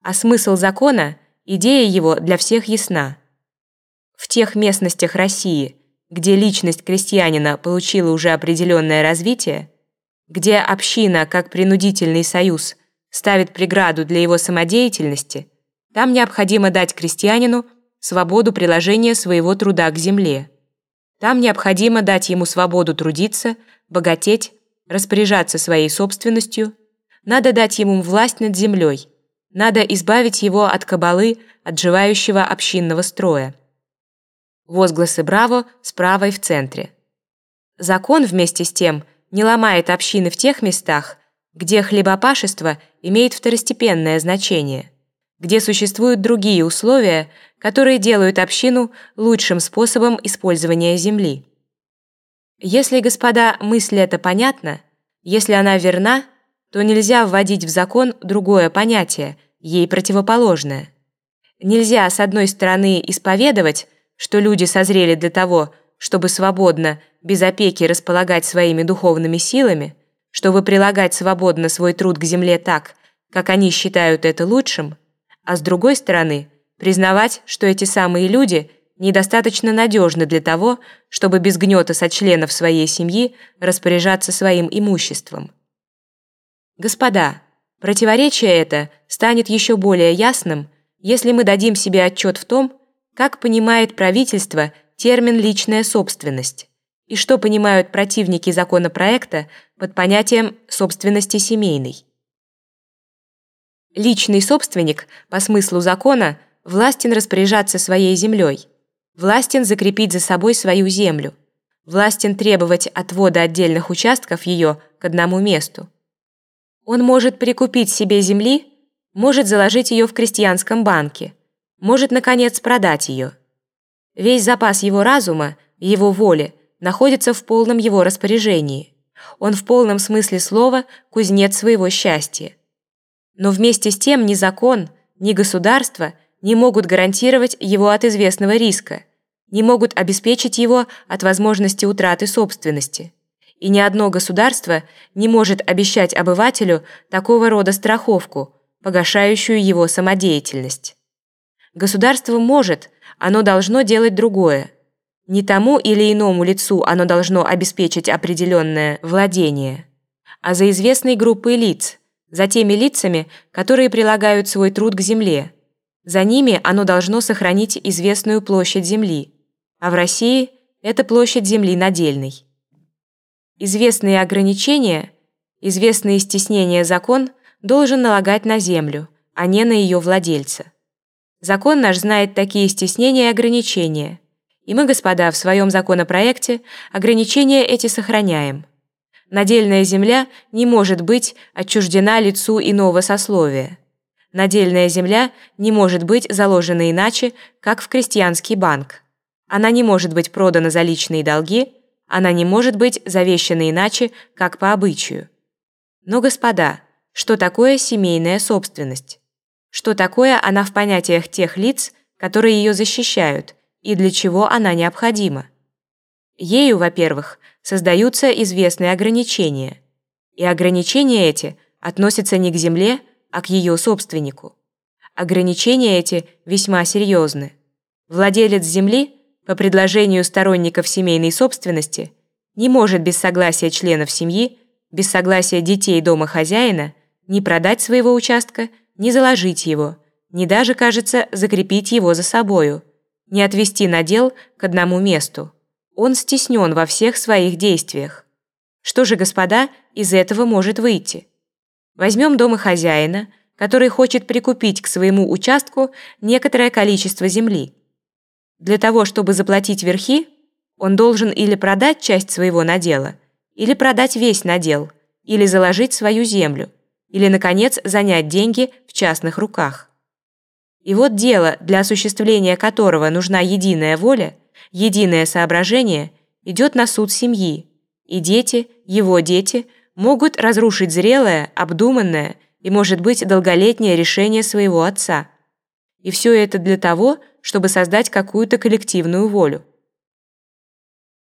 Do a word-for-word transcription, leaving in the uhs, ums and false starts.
А смысл закона, идея его для всех ясна. В тех местностях России, где личность крестьянина получила уже определенное развитие, где община, как принудительный союз, ставит преграду для его самодеятельности, там необходимо дать крестьянину свободу приложения своего труда к земле. Там необходимо дать ему свободу трудиться, богатеть, распоряжаться своей собственностью, надо дать ему власть над землей, надо избавить его от кабалы, отживающего общинного строя. Возгласы «Браво» справа и в центре. Закон, вместе с тем, не ломает общины в тех местах, где хлебопашество имеет второстепенное значение, где существуют другие условия, которые делают общину лучшим способом использования земли. Если, господа, мысль эта понятна, если она верна, то нельзя вводить в закон другое понятие, ей противоположное. Нельзя, с одной стороны, исповедовать, что люди созрели для того, чтобы свободно, без опеки располагать своими духовными силами, чтобы прилагать свободно свой труд к земле так, как они считают это лучшим, а с другой стороны, признавать, что эти самые люди недостаточно надежны для того, чтобы без гнета сочленов своей семьи распоряжаться своим имуществом. Господа, противоречие это станет еще более ясным, если мы дадим себе отчет в том, как понимает правительство термин «личная собственность» и что понимают противники законопроекта под понятием собственности семейной. Личный собственник, по смыслу закона, властен распоряжаться своей землей, властен закрепить за собой свою землю, властен требовать отвода отдельных участков ее к одному месту. Он может прикупить себе земли, может заложить ее в крестьянском банке, может, наконец, продать ее. Весь запас его разума, его воли находится в полном его распоряжении. Он в полном смысле слова кузнец своего счастья. Но вместе с тем ни закон, ни государство не могут гарантировать его от известного риска, не могут обеспечить его от возможности утраты собственности. И ни одно государство не может обещать обывателю такого рода страховку, погашающую его самодеятельность. Государство может, оно должно делать другое. Не тому или иному лицу оно должно обеспечить определенное владение, а за известной группой лиц, за теми лицами, которые прилагают свой труд к земле. За ними оно должно сохранить известную площадь земли, а в России это площадь земли надельной. Известные ограничения, известные стеснения закон должен налагать на землю, а не на ее владельца. Закон наш знает такие стеснения и ограничения, и мы, господа, в своем законопроекте ограничения эти сохраняем. Надельная земля не может быть отчуждена лицу иного сословия. Надельная земля не может быть заложена иначе, как в крестьянский банк. Она не может быть продана за личные долги, она не может быть завещана иначе, как по обычаю. Но, господа, что такое семейная собственность? Что такое она в понятиях тех лиц, которые ее защищают, и для чего она необходима? Ею, во-первых, создаются известные ограничения, и ограничения эти относятся не к земле, а к ее собственнику. Ограничения эти весьма серьезны. Владелец земли, по предложению сторонников семейной собственности, не может без согласия членов семьи, без согласия детей дома хозяина, ни продать своего участка, ни заложить его, ни даже, кажется, закрепить его за собою, ни отвести надел к одному месту. Он стеснен во всех своих действиях. Что же, господа, из этого может выйти? Возьмем домохозяина, который хочет прикупить к своему участку некоторое количество земли. Для того, чтобы заплатить верхи, он должен или продать часть своего надела, или продать весь надел, или заложить свою землю, или, наконец, занять деньги в частных руках. И вот дело, для осуществления которого нужна единая воля, единое соображение, идет на суд семьи, и дети, его дети, могут разрушить зрелое, обдуманное и, может быть, долголетнее решение своего отца. И все это для того, чтобы создать какую-то коллективную волю.